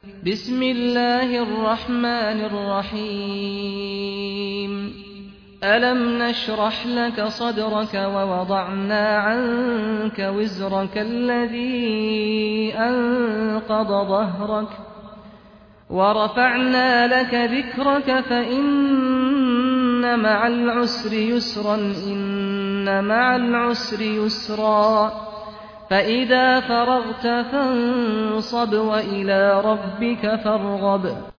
بسم الله الرحمن الرحيم ألم نشرح لك صدرك ووضعنا عنك وزرك الذي أنقض ظهرك ورفعنا لك ذكرك فإن مع العسر يسرا إن مع العسر يسرا فإذا فرغت فانصب وإلى ربك فارغب